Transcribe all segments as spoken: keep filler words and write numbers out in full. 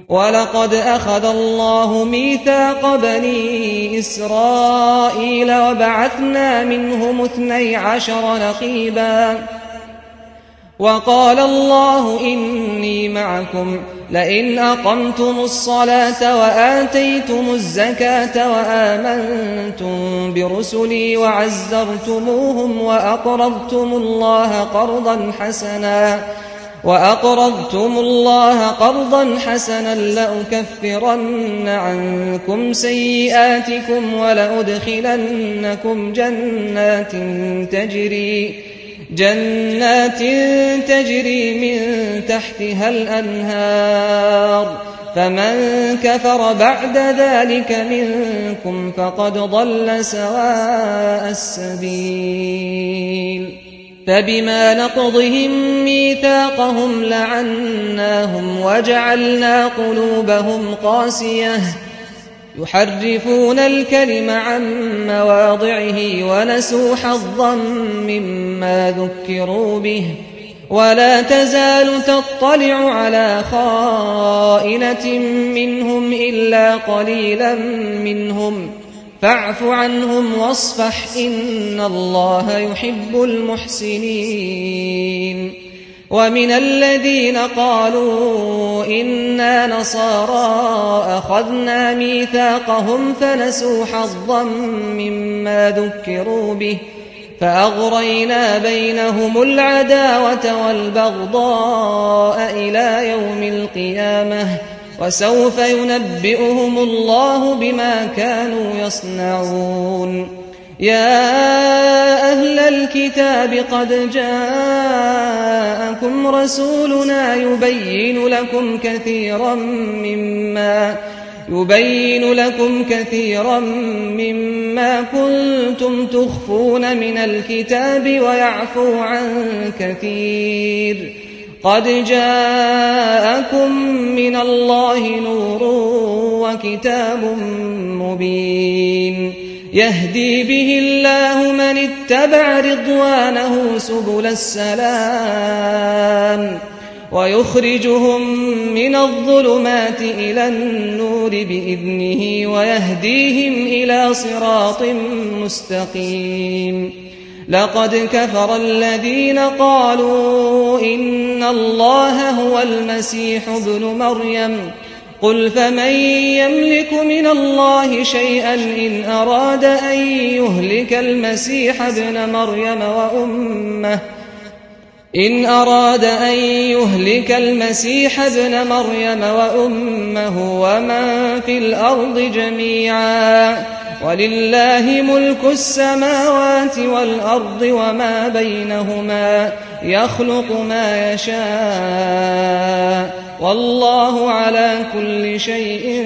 ولقد أخذ الله ميثاق بني إسرائيل وبعثنا منهم اثني عشر نقيبا وقال الله إني معكم لئن أقمتم الصلاة وآتيتم الزكاة وآمنتم برسلي وعزرتموهم وأقرضتم الله قرضا حسنا وأقرضتم الله قرضا حسنا لأكفرن عنكم سيئاتكم ولأدخلنكم جنات تجري جنات تجري من تحتها الأنهار فمن كفر بعد ذلك منكم فقد ضل سواء السبيل فبما نقضهم ميثاقهم لعناهم وجعلنا قلوبهم قاسية يحرفون الكلم عن مواضعه ونسوا حظا مما ذكروا به ولا تزال تطلع على خائنة منهم إلا قليلا منهم فاعف عنهم واصفح إن الله يحب المحسنين ومن الذين قالوا إنا نصارى أخذنا ميثاقهم فنسوا حظا مما ذكروا به فأغرينا بينهم العداوة والبغضاء إلى يوم القيامة وسوف ينبئهم الله بما كانوا يصنعون يا أهل الكتاب قد جاءكم رسولنا يبين لكم كثيرا مما يبين لكم كثيرا مما كنتم تخفون من الكتاب ويعفو عن كثير قد جاءكم من الله نور وكتاب مبين يهدي به الله من اتبع رضوانه سبل السلام ويخرجهم من الظلمات إلى النور بإذنه ويهديهم إلى صراط مستقيم لقد كفر الذين قالوا إن الله هو المسيح ابن مريم قل فمن يملك من الله شيئا إن أراد أن يهلك المسيح ابن مريم وأمه إن أراد أن يهلك المسيح ابن مريم وأمه ومن في الأرض جميعا ولله ملك السماوات والأرض وما بينهما يخلق ما يشاء والله على كل شيء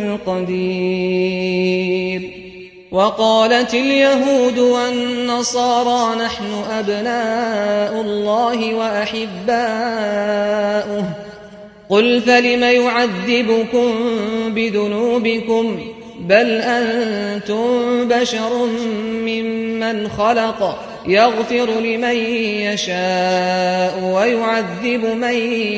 قدير وقالت اليهود والنصارى نحن أبناء الله وأحباؤه قل فلم يعذبكم بذنوبكم بل أنتم بشر ممن خلق يغفر لمن يشاء ويعذب من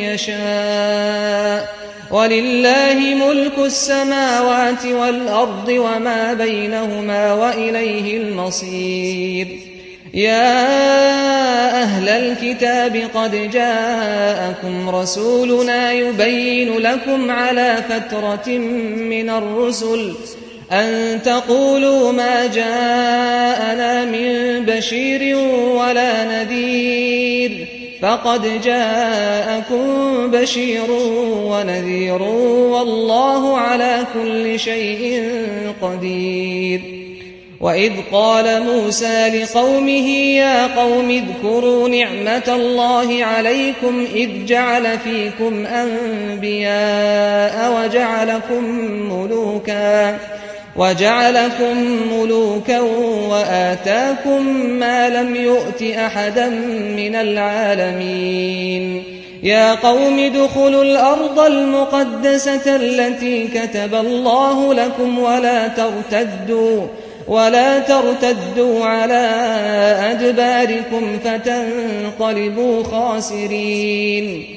يشاء ولله ملك السماوات والأرض وما بينهما وإليه المصير يا أهل الكتاب قد جاءكم رسولنا يبين لكم على فترة من الرسل أن تقولوا ما جاءنا من بشير ولا نذير فقد جاءكم بشير ونذير والله على كل شيء قدير وإذ قال موسى لقومه يا قوم اذكروا نعمة الله عليكم إذ جعل فيكم أنبياء وجعلكم ملوكا وجعلكم ملوكا وآتاكم ما لم يؤت أحدا من العالمين يا قوم ادخلوا الأرض المقدسة التي كتب الله لكم ولا ترتدوا ولا ترتدوا على أدباركم فتنقلبوا خاسرين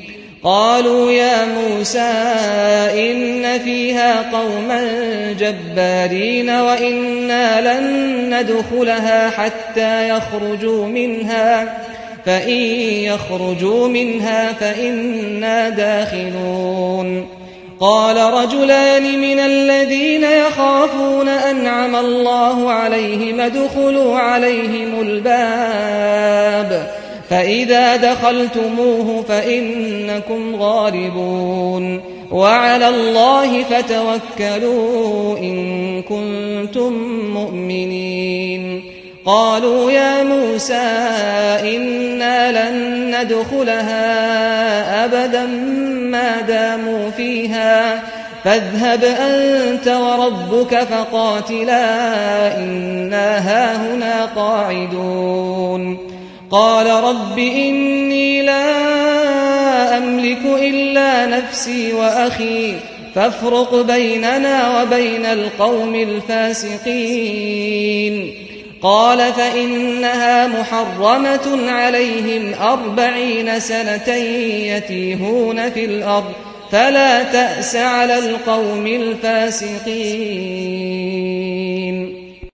قالوا يا موسى إن فيها قوما جبارين وإنا لن ندخلها حتى يخرجوا منها فإن يخرجوا منها فإنا داخلون قال رجلان من الذين يخافون أنعم الله عليهم ادخلوا عليهم الباب فإذا دخلتموه فإنكم غالبون وعلى الله فتوكلوا إن كنتم مؤمنين قالوا يا موسى إنا لن ندخلها أبدا ما داموا فيها فاذهب أنت وربك فقاتلا إنا هاهنا قاعدون قال رب إني لا أملك إلا نفسي وأخي فافرق بيننا وبين القوم الفاسقين قال فإنها محرمة عليهم أربعين سنة يتيهون في الأرض فلا تأس على القوم الفاسقين